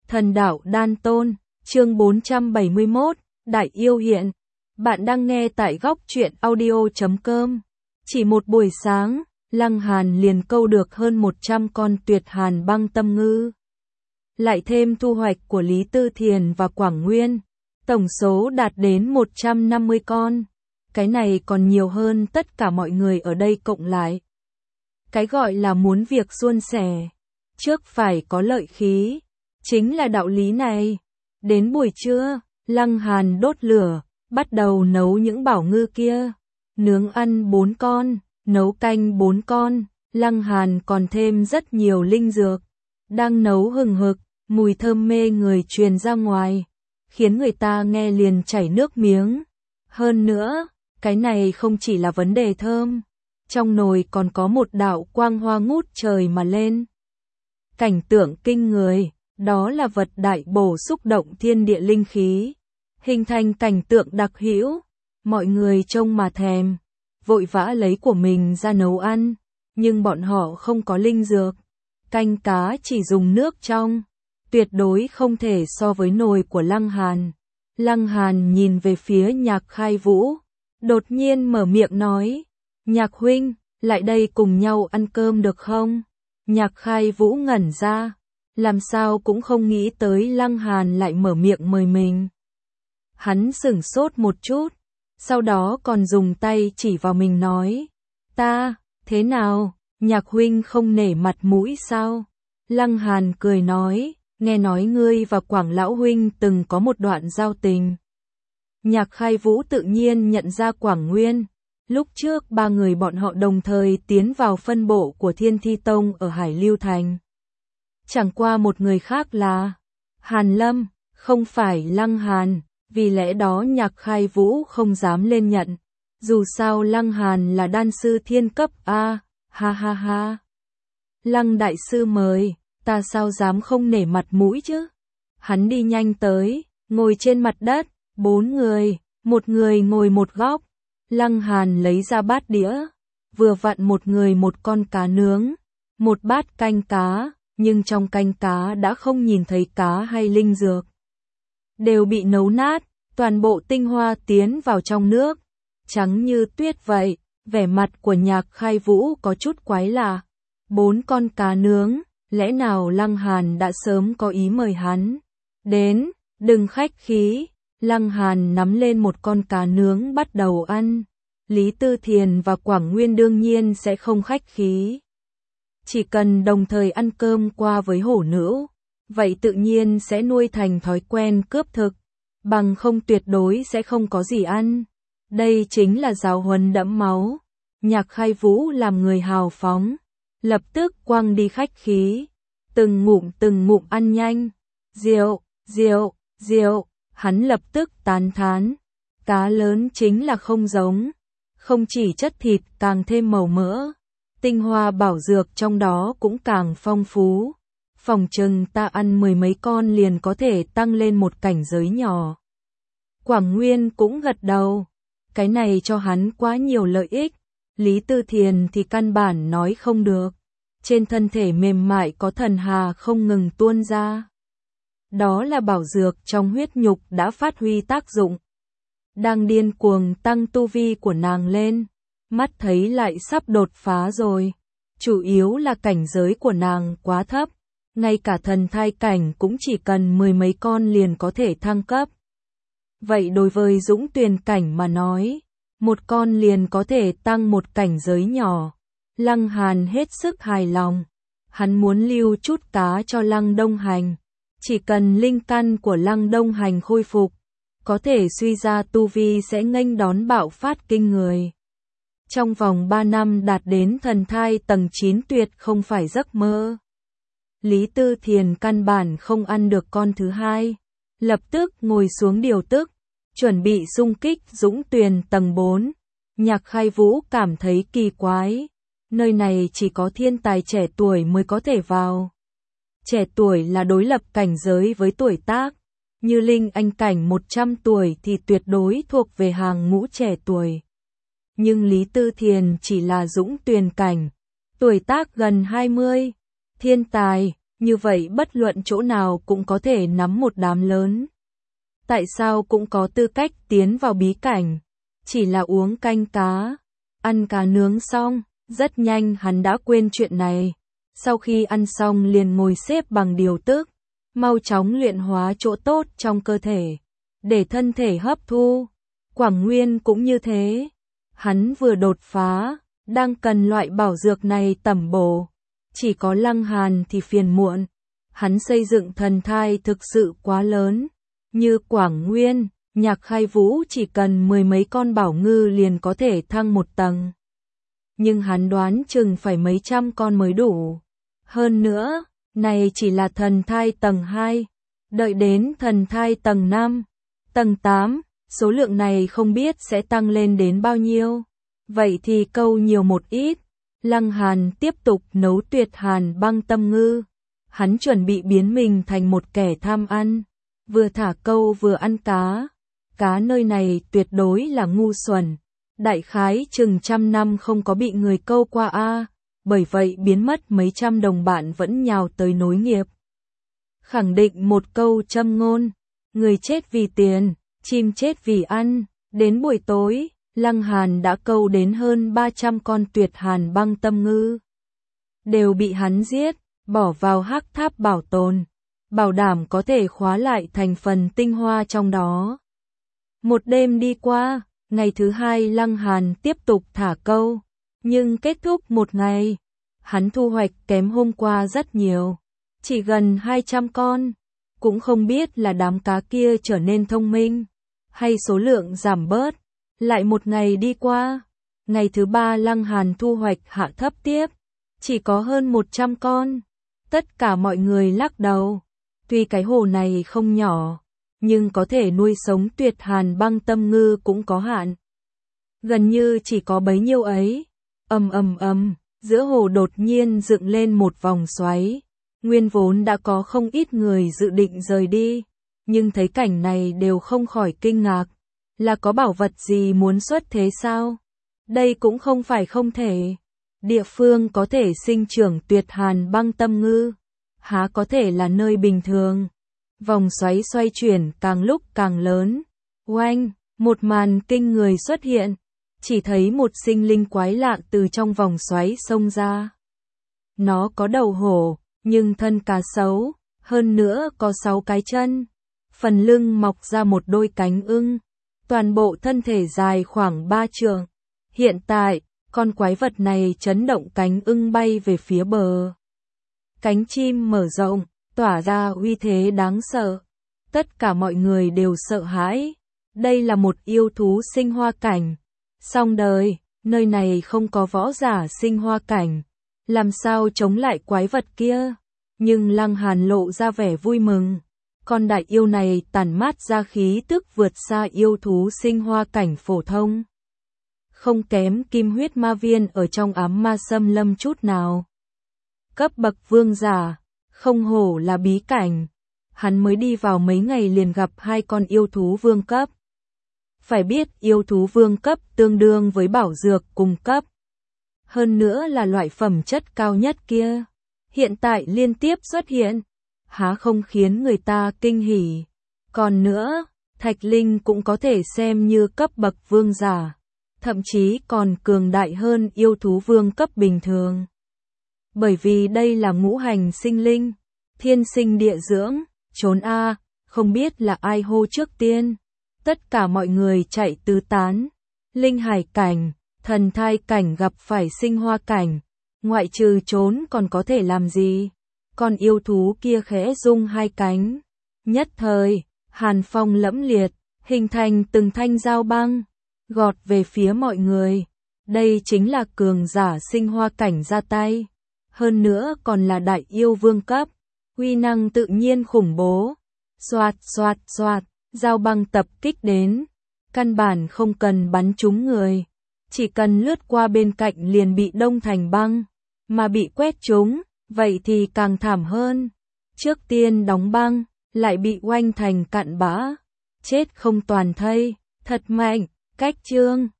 Thần đạo đan tôn, chương 471, Đại yêu hiện. Bạn đang nghe tại góc truyện audio.com. Chỉ một buổi sáng, Lăng Hàn liền câu được hơn 100 con tuyệt hàn băng tâm ngư. Lại thêm thu hoạch của Lý Tư Thiền và Quảng Nguyên, tổng số đạt đến 150 con. Cái này còn nhiều hơn tất cả mọi người ở đây cộng lại. Cái gọi là muốn việc suôn sẻ, trước phải có lợi khí, chính là đạo lý này. Đến buổi trưa, Lăng Hàn đốt lửa, bắt đầu nấu những bảo ngư kia. Nướng ăn 4 con, nấu canh 4 con, Lăng Hàn còn thêm rất nhiều linh dược. Đang nấu hừng hực, mùi thơm mê người truyền ra ngoài, khiến người ta nghe liền chảy nước miếng. Hơn nữa, cái này không chỉ là vấn đề thơm, trong nồi còn có một đạo quang hoa ngút trời mà lên. Cảnh tượng kinh người, đó là vật đại bổ xúc động thiên địa linh khí, hình thành cảnh tượng đặc hữu, mọi người trông mà thèm, vội vã lấy của mình ra nấu ăn, nhưng bọn họ không có linh dược, canh cá chỉ dùng nước trong, tuyệt đối không thể so với nồi của Lăng Hàn. Lăng Hàn nhìn về phía Nhạc Khai Vũ, đột nhiên mở miệng nói, Nhạc huynh, lại đây cùng nhau ăn cơm được không? Nhạc Khai Vũ ngẩn ra, làm sao cũng không nghĩ tới Lăng Hàn lại mở miệng mời mình. Hắn sửng sốt một chút, sau đó còn dùng tay chỉ vào mình nói, ta, thế nào, Nhạc huynh không nể mặt mũi sao? Lăng Hàn cười nói, nghe nói ngươi và Quảng lão huynh từng có một đoạn giao tình. Nhạc Khai Vũ tự nhiên nhận ra Quảng Nguyên. Lúc trước ba người bọn họ đồng thời tiến vào phân bộ của Thiên Thi Tông ở Hải Lưu Thành. Chẳng qua một người khác là Hàn Lâm, không phải Lăng Hàn, vì lẽ đó Nhạc Khai Vũ không dám lên nhận. Dù sao Lăng Hàn là đan sư thiên cấp A, ha ha ha. Lăng đại sư mời, ta sao dám không nể mặt mũi chứ? Hắn đi nhanh tới, ngồi trên mặt đất, 4 người, một người ngồi một góc. Lăng Hàn lấy ra bát đĩa, vừa vặn một người một con cá nướng, một bát canh cá, nhưng trong canh cá đã không nhìn thấy cá hay linh dược. Đều bị nấu nát, toàn bộ tinh hoa tiến vào trong nước, trắng như tuyết vậy. Vẻ mặt của Nhạc Khai Vũ có chút quái lạ. 4 con cá nướng, lẽ nào Lăng Hàn đã sớm có ý mời hắn đến, đừng khách khí. Lăng Hàn nắm lên một con cá nướng bắt đầu ăn. Lý Tư Thiền và Quảng Nguyên đương nhiên sẽ không khách khí. Chỉ cần đồng thời ăn cơm qua với hổ nữ, vậy tự nhiên sẽ nuôi thành thói quen cướp thực, bằng không tuyệt đối sẽ không có gì ăn. Đây chính là giáo huấn đẫm máu. Nhạc Khai Vũ làm người hào phóng, lập tức quăng đi khách khí, từng ngụm ăn nhanh. Rượu, rượu, rượu. Hắn lập tức tán thán, cá lớn chính là không giống, không chỉ chất thịt càng thêm màu mỡ, tinh hoa bảo dược trong đó cũng càng phong phú. Phòng chừng ta ăn 10 mấy con liền có thể tăng lên một cảnh giới nhỏ. Quảng Nguyên cũng gật đầu, cái này cho hắn quá nhiều lợi ích. Lý Tư Thiền thì căn bản nói không được, trên thân thể mềm mại có thần hà không ngừng tuôn ra. Đó là bảo dược trong huyết nhục đã phát huy tác dụng. Đang điên cuồng tăng tu vi của nàng lên, mắt thấy lại sắp đột phá rồi. Chủ yếu là cảnh giới của nàng quá thấp, ngay cả thần thai cảnh cũng chỉ cần 10 mấy con liền có thể thăng cấp. Vậy đối với Dũng Tuyền cảnh mà nói, một con liền có thể tăng một cảnh giới nhỏ. Lăng Hàn hết sức hài lòng, hắn muốn lưu chút cá cho Lăng Đông Hành. Chỉ cần linh căn của Lăng Đông Hành khôi phục, có thể suy ra tu vi sẽ nghênh đón bạo phát kinh người. Trong vòng 3 năm đạt đến thần thai tầng 9 tuyệt không phải giấc mơ. Lý Tư Thiền căn bản không ăn được con thứ hai, lập tức ngồi xuống điều tức, chuẩn bị xung kích Dũng Tuyền tầng 4. Nhạc Khai Vũ cảm thấy kỳ quái, nơi này chỉ có thiên tài trẻ tuổi mới có thể vào. Trẻ tuổi là đối lập cảnh giới với tuổi tác, như Linh Anh cảnh 100 tuổi thì tuyệt đối thuộc về hàng ngũ trẻ tuổi. Nhưng Lý Tư Thiền chỉ là Dũng Tuyền cảnh, tuổi tác gần 20, thiên tài, như vậy bất luận chỗ nào cũng có thể nắm một đám lớn. Tại sao cũng có tư cách tiến vào bí cảnh? Chỉ là uống canh cá, ăn cá nướng xong, rất nhanh hắn đã quên chuyện này. Sau khi ăn xong liền ngồi xếp bằng điều tức, mau chóng luyện hóa chỗ tốt trong cơ thể, để thân thể hấp thu. Quảng Nguyên cũng như thế. Hắn vừa đột phá, đang cần loại bảo dược này tẩm bổ. Chỉ có Lăng Hàn thì phiền muộn. Hắn xây dựng thần thai thực sự quá lớn. Như Quảng Nguyên, Nhạc Khai Vũ chỉ cần 10 mấy con bảo ngư liền có thể thăng một tầng. Nhưng hắn đoán chừng phải mấy trăm con mới đủ. Hơn nữa, này chỉ là thần thai tầng 2. Đợi đến thần thai tầng 5, tầng 8, số lượng này không biết sẽ tăng lên đến bao nhiêu. Vậy thì câu nhiều một ít. Lăng Hàn tiếp tục nấu Tuyệt Hàn băng tâm ngư. Hắn chuẩn bị biến mình thành một kẻ tham ăn. Vừa thả câu vừa ăn cá. Cá nơi này tuyệt đối là ngu xuẩn. Đại khái chừng 100 năm không có bị người câu qua a. Bởi vậy biến mất mấy trăm đồng bạn vẫn nhào tới nối nghiệp. Khẳng định một câu châm ngôn. Người chết vì tiền, chim chết vì ăn. Đến buổi tối, Lăng Hàn đã câu đến hơn 300 con Tuyệt Hàn băng tâm ngư. Đều bị hắn giết, bỏ vào hắc tháp bảo tồn. Bảo đảm có thể khóa lại thành phần tinh hoa trong đó. Một đêm đi qua, ngày thứ 2 Lăng Hàn tiếp tục thả câu. Nhưng kết thúc một ngày, hắn thu hoạch kém hôm qua rất nhiều. Chỉ gần 200 con. Cũng không biết là đám cá kia trở nên thông minh, hay số lượng giảm bớt. Lại một ngày đi qua. Ngày thứ 3 Lăng Hàn thu hoạch hạ thấp tiếp. Chỉ có hơn 100 con. Tất cả mọi người lắc đầu. Tuy cái hồ này không nhỏ, nhưng có thể nuôi sống Tuyệt Hàn băng tâm ngư cũng có hạn. Gần như chỉ có bấy nhiêu ấy. Giữa hồ đột nhiên dựng lên một vòng xoáy. Nguyên vốn đã có không ít người dự định rời đi, nhưng thấy cảnh này đều không khỏi kinh ngạc. Là có bảo vật gì muốn xuất thế sao? Đây cũng không phải không thể. Địa phương có thể sinh trưởng Tuyệt Hàn băng tâm ngư, há có thể là nơi bình thường. Vòng xoáy xoay chuyển càng lúc càng lớn. Oanh, một màn kinh người xuất hiện. Chỉ thấy một sinh linh quái lạ từ trong vòng xoáy xông ra. Nó có đầu hổ, nhưng thân cá sấu, hơn nữa có 6 cái chân. Phần lưng mọc ra một đôi cánh ưng. Toàn bộ thân thể dài khoảng 3 trượng. Hiện tại, con quái vật này chấn động cánh ưng bay về phía bờ. Cánh chim mở rộng, tỏa ra uy thế đáng sợ. Tất cả mọi người đều sợ hãi. Đây là một yêu thú sinh hoa cảnh. Song đời, nơi này không có võ giả sinh hoa cảnh. Làm sao chống lại quái vật kia? Nhưng Lăng Hàn lộ ra vẻ vui mừng. Con đại yêu này tản mát ra khí tức vượt xa yêu thú sinh hoa cảnh phổ thông. Không kém Kim Huyết Ma Viên ở trong Ám Ma Xâm Lâm chút nào. Cấp bậc vương giả, không hổ là bí cảnh. Hắn mới đi vào mấy ngày liền gặp 2 con yêu thú vương cấp. Phải biết yêu thú vương cấp tương đương với bảo dược cùng cấp. Hơn nữa là loại phẩm chất cao nhất kia. Hiện tại liên tiếp xuất hiện. Há không khiến người ta kinh hỉ. Còn nữa, Thạch Linh cũng có thể xem như cấp bậc vương giả. Thậm chí còn cường đại hơn yêu thú vương cấp bình thường. Bởi vì đây là ngũ hành sinh linh. Thiên sinh địa dưỡng, trốn a, không biết là ai hô trước tiên. Tất cả mọi người chạy tứ tán. Linh hải cảnh, thần thai cảnh gặp phải sinh hoa cảnh. Ngoại trừ trốn còn có thể làm gì? Con yêu thú kia khẽ rung 2 cánh. Nhất thời, hàn phong lẫm liệt, hình thành từng thanh dao băng, gọt về phía mọi người. Đây chính là cường giả sinh hoa cảnh ra tay. Hơn nữa còn là đại yêu vương cấp. Uy năng tự nhiên khủng bố. Xoạt xoạt xoạt, dao băng tập kích đến. Căn bản không cần bắn trúng người. Chỉ cần lướt qua bên cạnh liền bị đông thành băng. Mà bị quét trúng, vậy thì càng thảm hơn. Trước tiên đóng băng, lại bị oanh thành cặn bã. Chết không toàn thây, thật mạnh, cách chương.